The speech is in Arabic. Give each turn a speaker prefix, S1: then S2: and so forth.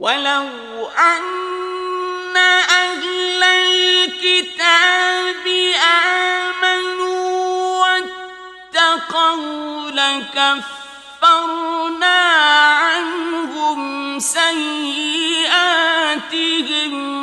S1: ولو أن أهل الكتاب آمنوا واتقوا لكفرنا عنهم سيئاتهم